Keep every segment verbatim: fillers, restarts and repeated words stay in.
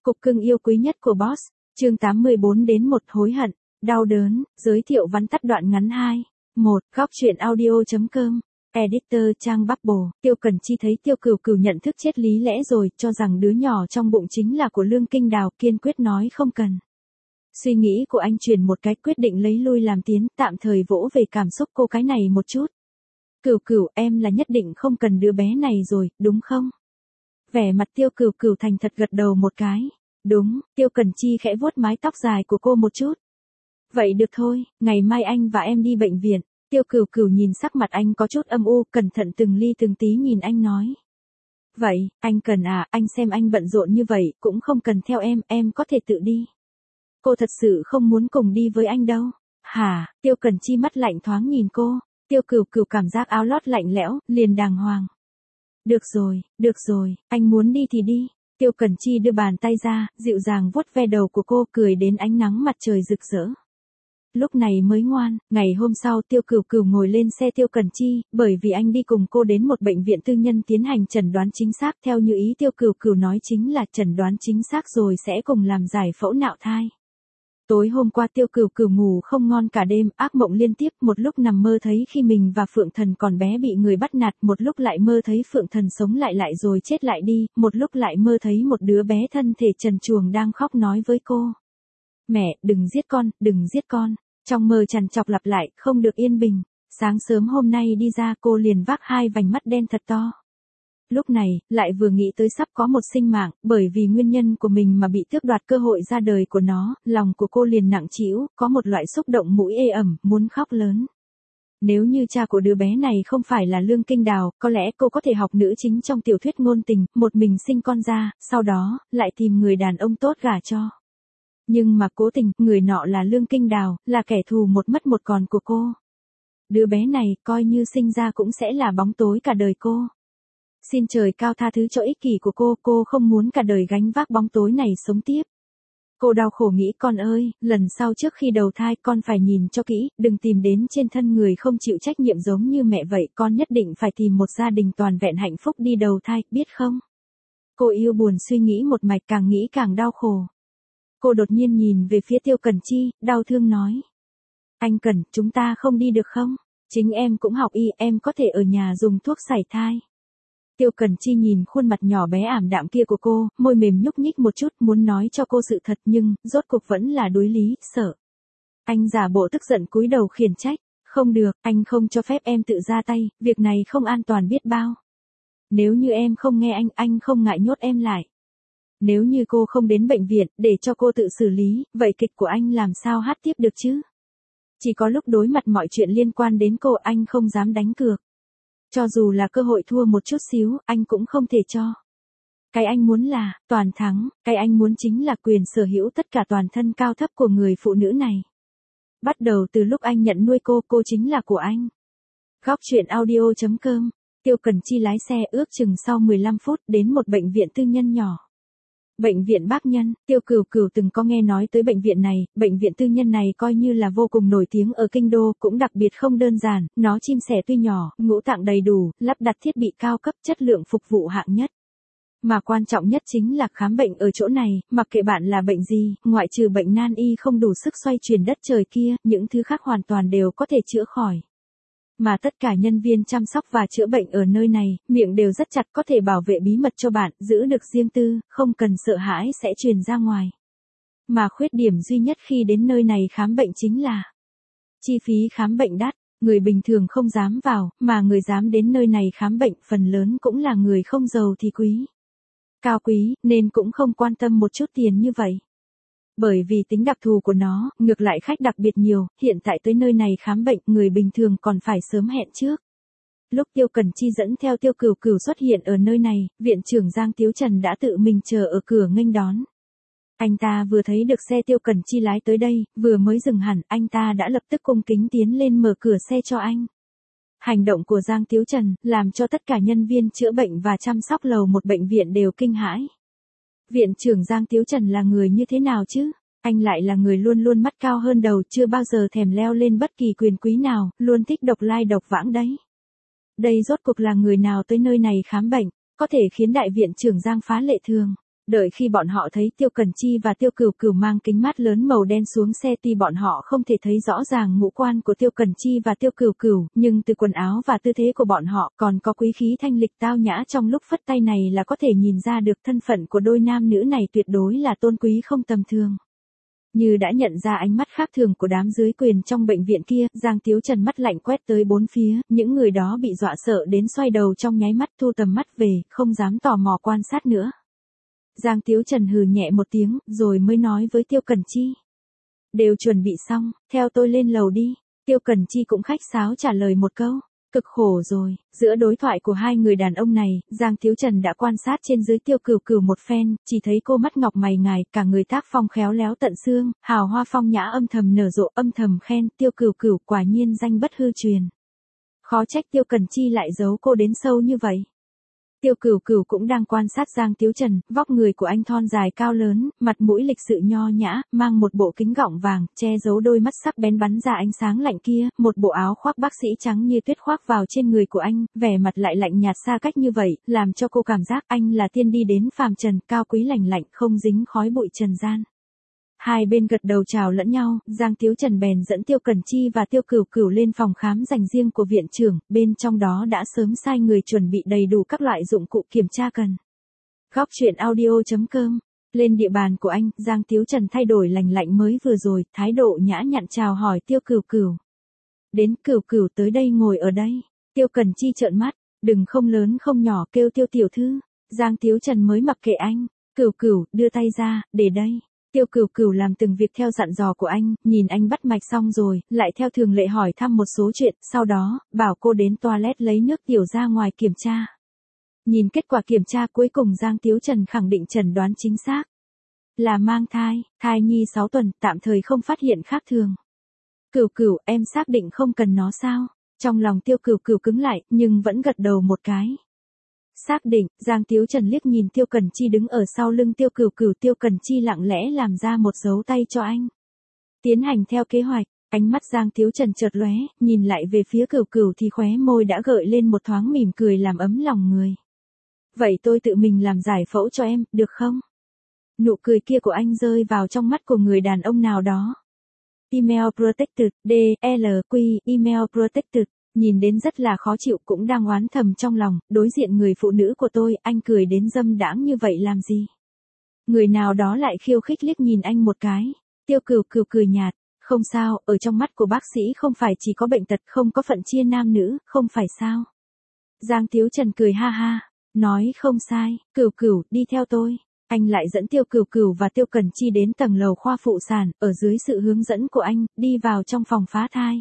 Cục cưng yêu quý nhất của boss, chương tám mươi bốn đến một hối hận, đau đớn, giới thiệu vắn tắt đoạn ngắn hai. một. Góc truyện audio.com. Editor trang Bubble. Tiêu Cần Chi thấy Tiêu Cửu Cửu nhận thức chết lý lẽ rồi, cho rằng đứa nhỏ trong bụng chính là của Lương Kinh Đào, kiên quyết nói không cần. Suy nghĩ của anh chuyển một cái, quyết định lấy lui làm tiến, tạm thời vỗ về cảm xúc cô cái này một chút. Cửu Cửu, em là nhất định không cần đứa bé này rồi, đúng không? Vẻ mặt Tiêu Cửu Cửu thành thật gật đầu một cái. Đúng. Tiêu Cần Chi khẽ vuốt mái tóc dài của cô một chút. Vậy được thôi, ngày mai anh và em đi bệnh viện. Tiêu Cửu Cửu nhìn sắc mặt anh có chút âm u, cẩn thận từng ly từng tí nhìn anh nói. Vậy, anh cần à, anh xem anh bận rộn như vậy, cũng không cần theo em, em có thể tự đi. Cô thật sự không muốn cùng đi với anh đâu. Hả? Tiêu Cần Chi mắt lạnh thoáng nhìn cô. Tiêu Cửu Cửu cảm giác áo lót lạnh lẽo, liền đàng hoàng. Được rồi, được rồi, anh muốn đi thì đi. Tiêu Cần Chi đưa bàn tay ra, dịu dàng vuốt ve đầu của cô, cười đến ánh nắng mặt trời rực rỡ. Lúc này mới ngoan. Ngày hôm sau Tiêu Cửu Cửu ngồi lên xe Tiêu Cần Chi, bởi vì anh đi cùng cô đến một bệnh viện tư nhân tiến hành chẩn đoán chính xác, theo như ý Tiêu Cửu Cửu nói chính là chẩn đoán chính xác rồi sẽ cùng làm giải phẫu nạo thai. Tối hôm qua Tiêu Cửu Cửu ngủ không ngon cả đêm, ác mộng liên tiếp, một lúc nằm mơ thấy khi mình và Phượng Thần còn bé bị người bắt nạt, một lúc lại mơ thấy Phượng Thần sống lại lại rồi chết lại đi, một lúc lại mơ thấy một đứa bé thân thể trần truồng đang khóc nói với cô. Mẹ, đừng giết con, đừng giết con. Trong mơ trằn trọc lặp lại, không được yên bình. Sáng sớm hôm nay đi ra cô liền vác hai vành mắt đen thật to. Lúc này, lại vừa nghĩ tới sắp có một sinh mạng, bởi vì nguyên nhân của mình mà bị tước đoạt cơ hội ra đời của nó, lòng của cô liền nặng trĩu, có một loại xúc động mũi ê ẩm, muốn khóc lớn. Nếu như cha của đứa bé này không phải là Lương Kinh Đào, có lẽ cô có thể học nữ chính trong tiểu thuyết ngôn tình, một mình sinh con ra, sau đó, lại tìm người đàn ông tốt gả cho. Nhưng mà cố tình, người nọ là Lương Kinh Đào, là kẻ thù một mất một còn của cô. Đứa bé này, coi như sinh ra cũng sẽ là bóng tối cả đời cô. Xin trời cao tha thứ cho ích kỷ của cô, cô không muốn cả đời gánh vác bóng tối này sống tiếp. Cô đau khổ nghĩ con ơi, lần sau trước khi đầu thai con phải nhìn cho kỹ, đừng tìm đến trên thân người không chịu trách nhiệm giống như mẹ vậy, con nhất định phải tìm một gia đình toàn vẹn hạnh phúc đi đầu thai, biết không? Cô yêu buồn suy nghĩ một mạch, càng nghĩ càng đau khổ. Cô đột nhiên nhìn về phía Tiêu Cần Chi, đau thương nói. Anh Cần, chúng ta không đi được không? Chính em cũng học y, em có thể ở nhà dùng thuốc sảy thai. Tiêu Cần Chi nhìn khuôn mặt nhỏ bé ảm đạm kia của cô, môi mềm nhúc nhích một chút, muốn nói cho cô sự thật nhưng, rốt cuộc vẫn là đối lý, sợ. Anh giả bộ tức giận cúi đầu khiển trách. Không được, anh không cho phép em tự ra tay, việc này không an toàn biết bao. Nếu như em không nghe anh, anh không ngại nhốt em lại. Nếu như cô không đến bệnh viện, để cho cô tự xử lý, vậy kịch của anh làm sao hát tiếp được chứ? Chỉ có lúc đối mặt mọi chuyện liên quan đến cô anh không dám đánh cược. Cho dù là cơ hội thua một chút xíu, anh cũng không thể cho. Cái anh muốn là, toàn thắng, cái anh muốn chính là quyền sở hữu tất cả toàn thân cao thấp của người phụ nữ này. Bắt đầu từ lúc anh nhận nuôi cô, cô chính là của anh. Góc truyện audio.com. Tiêu Cần Chi lái xe ước chừng sau mười lăm phút đến một bệnh viện tư nhân nhỏ. Bệnh viện Bác Nhân, Tiêu Cửu Cửu từng có nghe nói tới bệnh viện này, bệnh viện tư nhân này coi như là vô cùng nổi tiếng ở kinh đô, cũng đặc biệt không đơn giản, nó chim sẻ tuy nhỏ, ngũ tạng đầy đủ, lắp đặt thiết bị cao cấp, chất lượng phục vụ hạng nhất. Mà quan trọng nhất chính là khám bệnh ở chỗ này, mặc kệ bạn là bệnh gì, ngoại trừ bệnh nan y không đủ sức xoay chuyển đất trời kia, những thứ khác hoàn toàn đều có thể chữa khỏi. Mà tất cả nhân viên chăm sóc và chữa bệnh ở nơi này, miệng đều rất chặt, có thể bảo vệ bí mật cho bạn, giữ được riêng tư, không cần sợ hãi sẽ truyền ra ngoài. Mà khuyết điểm duy nhất khi đến nơi này khám bệnh chính là chi phí khám bệnh đắt, người bình thường không dám vào, mà người dám đến nơi này khám bệnh phần lớn cũng là người không giàu thì quý. Cao quý, nên cũng không quan tâm một chút tiền như vậy. Bởi vì tính đặc thù của nó, ngược lại khách đặc biệt nhiều, hiện tại tới nơi này khám bệnh, người bình thường còn phải sớm hẹn trước. Lúc Tiêu Cần Chi dẫn theo Tiêu Cửu Cửu xuất hiện ở nơi này, viện trưởng Giang Tiếu Trần đã tự mình chờ ở cửa nghênh đón. Anh ta vừa thấy được xe Tiêu Cần Chi lái tới đây, vừa mới dừng hẳn, anh ta đã lập tức cung kính tiến lên mở cửa xe cho anh. Hành động của Giang Tiếu Trần, làm cho tất cả nhân viên chữa bệnh và chăm sóc lầu một bệnh viện đều kinh hãi. Viện trưởng Giang Tiếu Trần là người như thế nào chứ? Anh lại là người luôn luôn mắt cao hơn đầu, chưa bao giờ thèm leo lên bất kỳ quyền quý nào, luôn thích độc lai độc vãng đấy. Đây rốt cuộc là người nào tới nơi này khám bệnh, có thể khiến đại viện trưởng Giang phá lệ thường. Đợi khi bọn họ thấy Tiêu Cần Chi và Tiêu Cửu Cửu mang kính mát lớn màu đen xuống xe, tuy bọn họ không thể thấy rõ ràng ngũ quan của Tiêu Cần Chi và Tiêu Cửu Cửu, nhưng từ quần áo và tư thế của bọn họ còn có quý khí thanh lịch tao nhã trong lúc phất tay này là có thể nhìn ra được thân phận của đôi nam nữ này tuyệt đối là tôn quý không tầm thường. Như đã nhận ra ánh mắt khác thường của đám dưới quyền trong bệnh viện kia, Giang Tiếu Trần mắt lạnh quét tới bốn phía, những người đó bị dọa sợ đến xoay đầu trong nháy mắt, thu tầm mắt về, không dám tò mò quan sát nữa. Giang Tiếu Trần hừ nhẹ một tiếng, rồi mới nói với Tiêu Cần Chi. Đều chuẩn bị xong, theo tôi lên lầu đi. Tiêu Cần Chi cũng khách sáo trả lời một câu. Cực khổ rồi. Giữa đối thoại của hai người đàn ông này, Giang Tiếu Trần đã quan sát trên dưới Tiêu Cửu Cửu một phen, chỉ thấy cô mắt ngọc mày ngài, cả người tác phong khéo léo tận xương, hào hoa phong nhã âm thầm nở rộ, âm thầm khen Tiêu Cửu Cửu quả nhiên danh bất hư truyền. Khó trách Tiêu Cần Chi lại giấu cô đến sâu như vậy. Tiêu Cửu Cửu cũng đang quan sát Giang Tiếu Trần, vóc người của anh thon dài cao lớn, mặt mũi lịch sự nho nhã, mang một bộ kính gọng vàng, che giấu đôi mắt sắc bén bắn ra ánh sáng lạnh kia, một bộ áo khoác bác sĩ trắng như tuyết khoác vào trên người của anh, vẻ mặt lại lạnh nhạt xa cách như vậy, làm cho cô cảm giác anh là tiên đi đến phàm trần, cao quý lành lạnh, không dính khói bụi trần gian. Hai bên gật đầu chào lẫn nhau, Giang Tiếu Trần bèn dẫn Tiêu Cần Chi và Tiêu Cửu Cửu lên phòng khám dành riêng của viện trưởng, bên trong đó đã sớm sai người chuẩn bị đầy đủ các loại dụng cụ kiểm tra cần. Góc truyện audio chấm com. Lên địa bàn của anh, Giang Tiếu Trần thay đổi lành lạnh mới vừa rồi, thái độ nhã nhặn chào hỏi Tiêu Cửu Cửu. Đến Cửu Cửu tới đây ngồi ở đây. Tiêu Cần Chi trợn mắt, đừng không lớn không nhỏ kêu Tiêu tiểu thư. Giang Tiếu Trần mới mặc kệ anh. Cửu Cửu, đưa tay ra, để đây. Tiêu Cửu Cửu làm từng việc theo dặn dò của anh, nhìn anh bắt mạch xong rồi, lại theo thường lệ hỏi thăm một số chuyện, sau đó, bảo cô đến toilet lấy nước tiểu ra ngoài kiểm tra. Nhìn kết quả kiểm tra cuối cùng Giang Tiếu Trần khẳng định chẩn đoán chính xác. Là mang thai, thai nhi sáu tuần, tạm thời không phát hiện khác thường. Cửu Cửu, em xác định không cần nó sao? Trong lòng Tiêu Cửu Cửu cứng lại, nhưng vẫn gật đầu một cái. Xác định, Giang Tiếu Trần liếc nhìn Tiêu Cần Chi đứng ở sau lưng Tiêu Cửu Cửu, Tiêu Cần Chi lặng lẽ làm ra một dấu tay cho anh. Tiến hành theo kế hoạch, ánh mắt Giang Tiếu Trần chợt lóe, nhìn lại về phía Cửu Cửu thì khóe môi đã gợi lên một thoáng mỉm cười làm ấm lòng người. Vậy tôi tự mình làm giải phẫu cho em, được không? Nụ cười kia của anh rơi vào trong mắt của người đàn ông nào đó. Email protected, D, L, Q, email protected. Nhìn đến rất là khó chịu, cũng đang oán thầm trong lòng, đối diện người phụ nữ của tôi, anh cười đến dâm đãng như vậy làm gì? Người nào đó lại khiêu khích liếc nhìn anh một cái. Tiêu Cửu Cửu cười nhạt, không sao, ở trong mắt của bác sĩ không phải chỉ có bệnh tật, không có phận chia nam nữ, không phải sao? Giang Tiếu Trần cười ha ha, nói không sai, Cửu Cửu, đi theo tôi. Anh lại dẫn Tiêu Cửu Cửu và Tiêu Cần Chi đến tầng lầu khoa phụ sản, ở dưới sự hướng dẫn của anh, đi vào trong phòng phá thai.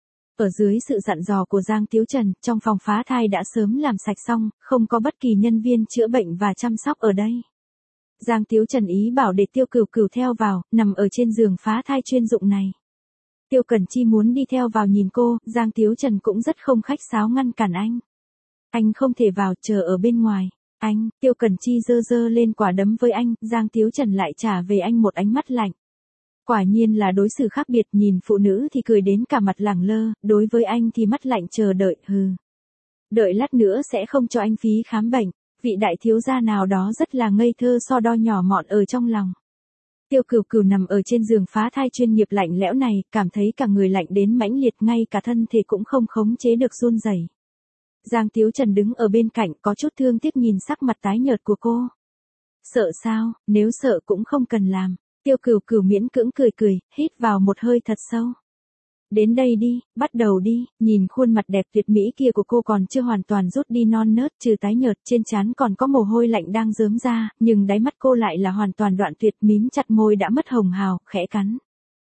Ở dưới sự dặn dò của Giang Tiếu Trần, trong phòng phá thai đã sớm làm sạch xong, không có bất kỳ nhân viên chữa bệnh và chăm sóc ở đây. Giang Tiếu Trần ý bảo để Tiêu Cửu Cửu theo vào, nằm ở trên giường phá thai chuyên dụng này. Tiêu Cần Chi muốn đi theo vào nhìn cô, Giang Tiếu Trần cũng rất không khách sáo ngăn cản anh. Anh không thể vào, chờ ở bên ngoài. Anh, Tiêu Cần Chi giơ giơ lên quả đấm với anh, Giang Tiếu Trần lại trả về anh một ánh mắt lạnh. Quả nhiên là đối xử khác biệt, nhìn phụ nữ thì cười đến cả mặt lẳng lơ, đối với anh thì mắt lạnh chờ đợi, hừ. Đợi lát nữa sẽ không cho anh phí khám bệnh, vị đại thiếu gia nào đó rất là ngây thơ so đo nhỏ mọn ở trong lòng. Tiêu Cửu Cửu nằm ở trên giường phá thai chuyên nghiệp lạnh lẽo này, cảm thấy cả người lạnh đến mãnh liệt, ngay cả thân thể cũng không khống chế được run rẩy. Giang Tiếu Trần đứng ở bên cạnh có chút thương tiếc nhìn sắc mặt tái nhợt của cô. Sợ sao, nếu sợ cũng không cần làm. Tiêu Cửu Cửu miễn cưỡng cười cười, hít vào một hơi thật sâu. Đến đây đi, bắt đầu đi, nhìn khuôn mặt đẹp tuyệt mỹ kia của cô còn chưa hoàn toàn rút đi non nớt, trừ tái nhợt, trên trán còn có mồ hôi lạnh đang rớm ra, nhưng đáy mắt cô lại là hoàn toàn đoạn tuyệt, mím chặt môi đã mất hồng hào, khẽ cắn.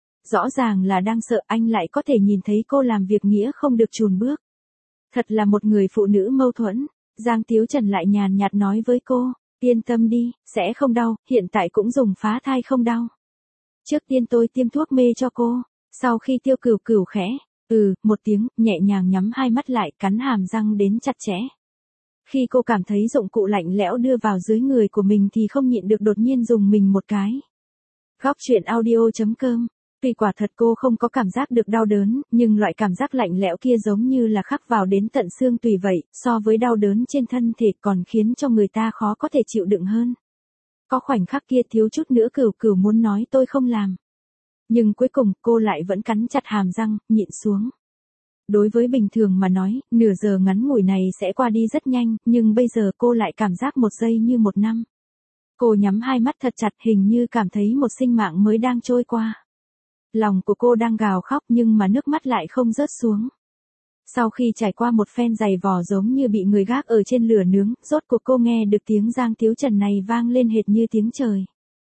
Rõ ràng là đang sợ, anh lại có thể nhìn thấy cô làm việc nghĩa không được chùn bước. Thật là một người phụ nữ mâu thuẫn. Giang Tiếu Trần lại nhàn nhạt nói với cô, yên tâm đi, sẽ không đau, hiện tại cũng dùng phá thai không đau. Trước tiên tôi tiêm thuốc mê cho cô. Sau khi Tiêu Cửu Cửu khẽ, ừ, một tiếng, nhẹ nhàng nhắm hai mắt lại, cắn hàm răng đến chặt chẽ. Khi cô cảm thấy dụng cụ lạnh lẽo đưa vào dưới người của mình thì không nhịn được đột nhiên dùng mình một cái. Góc truyện audio chấm com. Tuy quả thật cô không có cảm giác được đau đớn, nhưng loại cảm giác lạnh lẽo kia giống như là khắc vào đến tận xương tùy vậy, so với đau đớn trên thân thể còn khiến cho người ta khó có thể chịu đựng hơn. Có khoảnh khắc kia thiếu chút nữa Cửu Cửu muốn nói tôi không làm. Nhưng cuối cùng cô lại vẫn cắn chặt hàm răng, nhịn xuống. Đối với bình thường mà nói, nửa giờ ngắn ngủi này sẽ qua đi rất nhanh, nhưng bây giờ cô lại cảm giác một giây như một năm. Cô nhắm hai mắt thật chặt, hình như cảm thấy một sinh mạng mới đang trôi qua. Lòng của cô đang gào khóc nhưng mà nước mắt lại không rớt xuống. Sau khi trải qua một phen giày vò giống như bị người gác ở trên lửa nướng, rốt cuộc cô nghe được tiếng Giang Tiếu Trần này vang lên hệt như tiếng trời.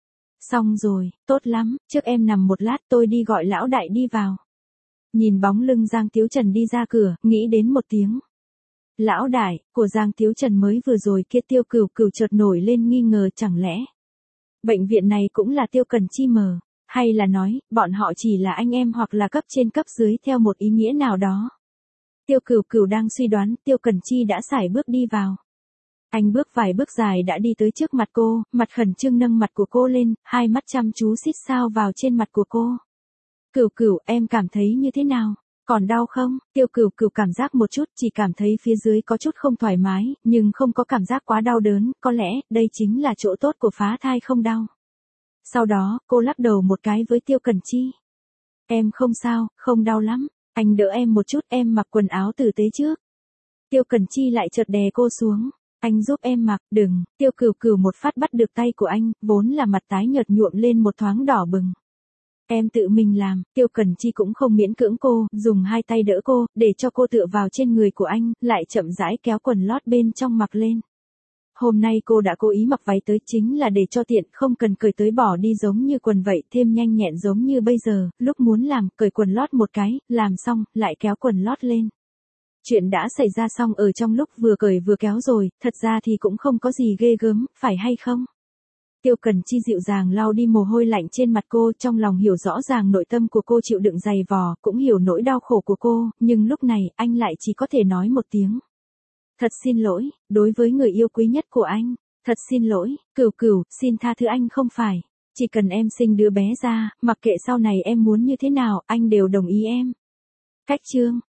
Xong rồi, tốt lắm, trước em nằm một lát tôi đi gọi lão đại đi vào. Nhìn bóng lưng Giang Tiếu Trần đi ra cửa, nghĩ đến một tiếng. Lão đại, của Giang Tiếu Trần mới vừa rồi kia Tiêu Cửu Cửu chợt nổi lên nghi ngờ chẳng lẽ. Bệnh viện này cũng là Tiêu Cần Chi mờ, hay là nói, bọn họ chỉ là anh em hoặc là cấp trên cấp dưới theo một ý nghĩa nào đó. Tiêu Cửu Cửu đang suy đoán, Tiêu Cần Chi đã sải bước đi vào. Anh bước vài bước dài đã đi tới trước mặt cô, mặt khẩn trương nâng mặt của cô lên, hai mắt chăm chú xít sao vào trên mặt của cô. Cửu Cửu, em cảm thấy như thế nào? Còn đau không? Tiêu Cửu Cửu cảm giác một chút, chỉ cảm thấy phía dưới có chút không thoải mái, nhưng không có cảm giác quá đau đớn, có lẽ, đây chính là chỗ tốt của phá thai không đau. Sau đó, cô lắc đầu một cái với Tiêu Cần Chi. Em không sao, không đau lắm, anh đỡ em một chút, em mặc quần áo tử tế trước. Tiêu Cần Chi lại chợt đè cô xuống. Anh giúp em mặc, đừng, Tiêu Cửu Cửu một phát bắt được tay của anh, vốn là mặt tái nhợt nhuộm lên một thoáng đỏ bừng. Em tự mình làm, Tiêu Cần Chi cũng không miễn cưỡng cô, dùng hai tay đỡ cô, để cho cô tựa vào trên người của anh, lại chậm rãi kéo quần lót bên trong mặc lên. Hôm nay cô đã cố ý mặc váy tới chính là để cho tiện, không cần cởi tới bỏ đi giống như quần vậy, thêm nhanh nhẹn giống như bây giờ, lúc muốn làm, cởi quần lót một cái, làm xong, lại kéo quần lót lên. Chuyện đã xảy ra xong ở trong lúc vừa cởi vừa kéo rồi, thật ra thì cũng không có gì ghê gớm, phải hay không? Tiêu Cần Chi dịu dàng lau đi mồ hôi lạnh trên mặt cô, trong lòng hiểu rõ ràng nội tâm của cô chịu đựng dày vò, cũng hiểu nỗi đau khổ của cô, nhưng lúc này, anh lại chỉ có thể nói một tiếng. Thật xin lỗi, đối với người yêu quý nhất của anh. Thật xin lỗi, Cửu Cửu, xin tha thứ anh không phải. Chỉ cần em sinh đứa bé ra, mặc kệ sau này em muốn như thế nào, anh đều đồng ý em. Cách chương.